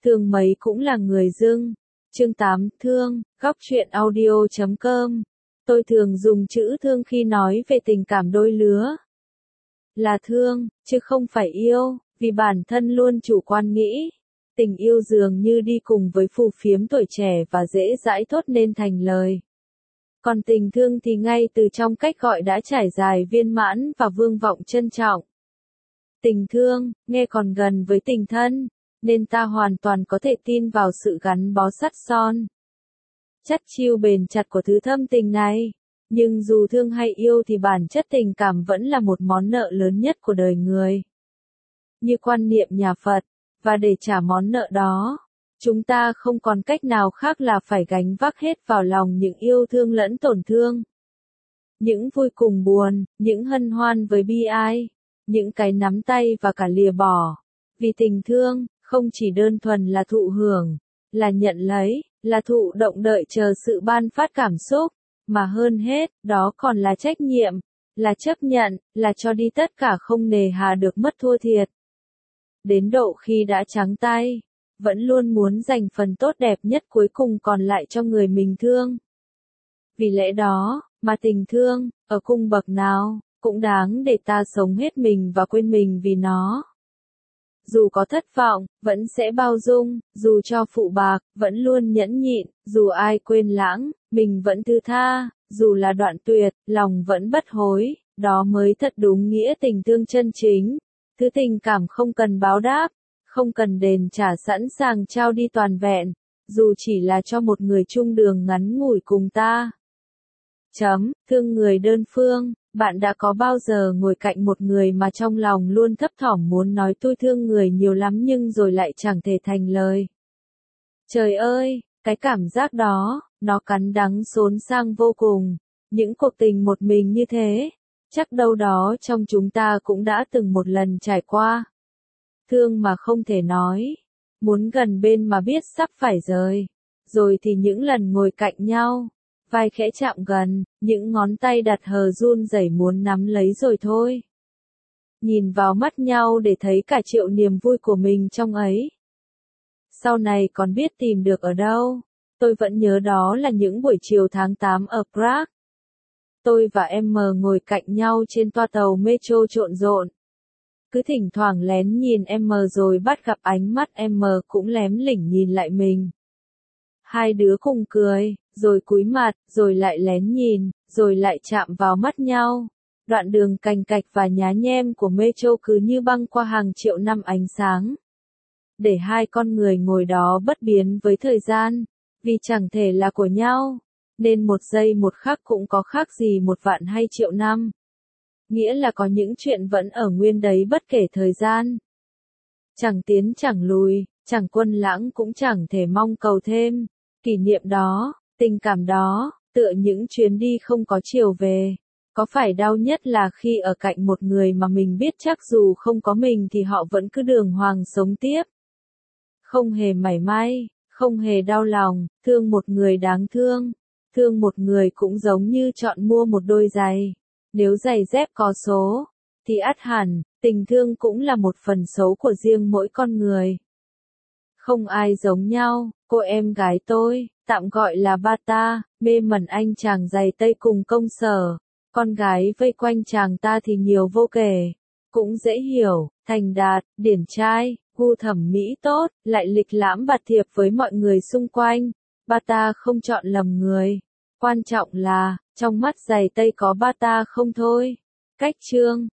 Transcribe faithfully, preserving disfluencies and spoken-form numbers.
Thương mấy cũng là người dưng. Chương tám, thương, góc truyện audio chấm com. Tôi thường dùng chữ thương khi nói về tình cảm đôi lứa. Là thương, chứ không phải yêu, vì bản thân luôn chủ quan nghĩ. Tình yêu dường như đi cùng với phù phiếm tuổi trẻ và dễ dãi thốt nên thành lời. Còn tình thương thì ngay từ trong cách gọi đã trải dài viên mãn và vương vọng trân trọng. Tình thương, nghe còn gần với tình thân, nên ta hoàn toàn có thể tin vào sự gắn bó sắt son. Chất chiêu bền chặt của thứ thâm tình này. Nhưng dù thương hay yêu thì bản chất tình cảm vẫn là một món nợ lớn nhất của đời người. Như quan niệm nhà Phật, và để trả món nợ đó, chúng ta không còn cách nào khác là phải gánh vác hết vào lòng những yêu thương lẫn tổn thương. Những vui cùng buồn, những hân hoan với bi ai, những cái nắm tay và cả lìa bỏ. Vì tình thương, không chỉ đơn thuần là thụ hưởng, là nhận lấy, là thụ động đợi chờ sự ban phát cảm xúc, mà hơn hết, đó còn là trách nhiệm, là chấp nhận, là cho đi tất cả không nề hà được mất thua thiệt. Đến độ khi đã trắng tay, vẫn luôn muốn dành phần tốt đẹp nhất cuối cùng còn lại cho người mình thương. Vì lẽ đó, mà tình thương, ở cung bậc nào, cũng đáng để ta sống hết mình và quên mình vì nó. Dù có thất vọng, vẫn sẽ bao dung, dù cho phụ bạc, vẫn luôn nhẫn nhịn, dù ai quên lãng, mình vẫn thứ tha, dù là đoạn tuyệt, lòng vẫn bất hối, đó mới thật đúng nghĩa tình thương chân chính. Thứ tình cảm không cần báo đáp, không cần đền trả, sẵn sàng trao đi toàn vẹn, dù chỉ là cho một người chung đường ngắn ngủi cùng ta. Chấm, thương người đơn phương. Bạn đã có bao giờ ngồi cạnh một người mà trong lòng luôn thấp thỏm muốn nói tôi thương người nhiều lắm nhưng rồi lại chẳng thể thành lời? Trời ơi, cái cảm giác đó, nó cắn đắng xốn sang vô cùng. Những cuộc tình một mình như thế, chắc đâu đó trong chúng ta cũng đã từng một lần trải qua. Thương mà không thể nói, muốn gần bên mà biết sắp phải rời. Rồi thì những lần ngồi cạnh nhau, vai khẽ chạm gần, những ngón tay đặt hờ run rẩy muốn nắm lấy rồi thôi. Nhìn vào mắt nhau để thấy cả triệu niềm vui của mình trong ấy. Sau này còn biết tìm được ở đâu. Tôi vẫn nhớ đó là những buổi chiều tháng tám ở Prague. Tôi và em mờ ngồi cạnh nhau trên toa tàu metro trộn rộn. Cứ thỉnh thoảng lén nhìn em mờ rồi bắt gặp ánh mắt em mờ cũng lém lỉnh nhìn lại mình. Hai đứa cùng cười, rồi cúi mặt, rồi lại lén nhìn, rồi lại chạm vào mắt nhau. Đoạn đường cành cạch và nhá nhem của metro cứ như băng qua hàng triệu năm ánh sáng. Để hai con người ngồi đó bất biến với thời gian, vì chẳng thể là của nhau, nên một giây một khắc cũng có khác gì một vạn hay triệu năm. Nghĩa là có những chuyện vẫn ở nguyên đấy bất kể thời gian. Chẳng tiến chẳng lùi, chẳng quân lãng cũng chẳng thể mong cầu thêm. Kỷ niệm đó, tình cảm đó, tựa những chuyến đi không có chiều về. Có phải đau nhất là khi ở cạnh một người mà mình biết chắc dù không có mình thì họ vẫn cứ đường hoàng sống tiếp. Không hề mảy may, không hề đau lòng, thương một người đáng thương. Thương một người cũng giống như chọn mua một đôi giày. Nếu giày dép có số, thì ắt hẳn, tình thương cũng là một phần xấu của riêng mỗi con người. Không ai giống nhau, cô em gái tôi, tạm gọi là Bata, mê mẩn anh chàng giày tây cùng công sở. Con gái vây quanh chàng ta thì nhiều vô kể. Cũng dễ hiểu, thành đạt, điển trai, gu thẩm mỹ tốt, lại lịch lãm bạt thiệp với mọi người xung quanh. Bata không chọn lầm người. Quan trọng là, trong mắt giày tây có Bata không thôi. Cách chương,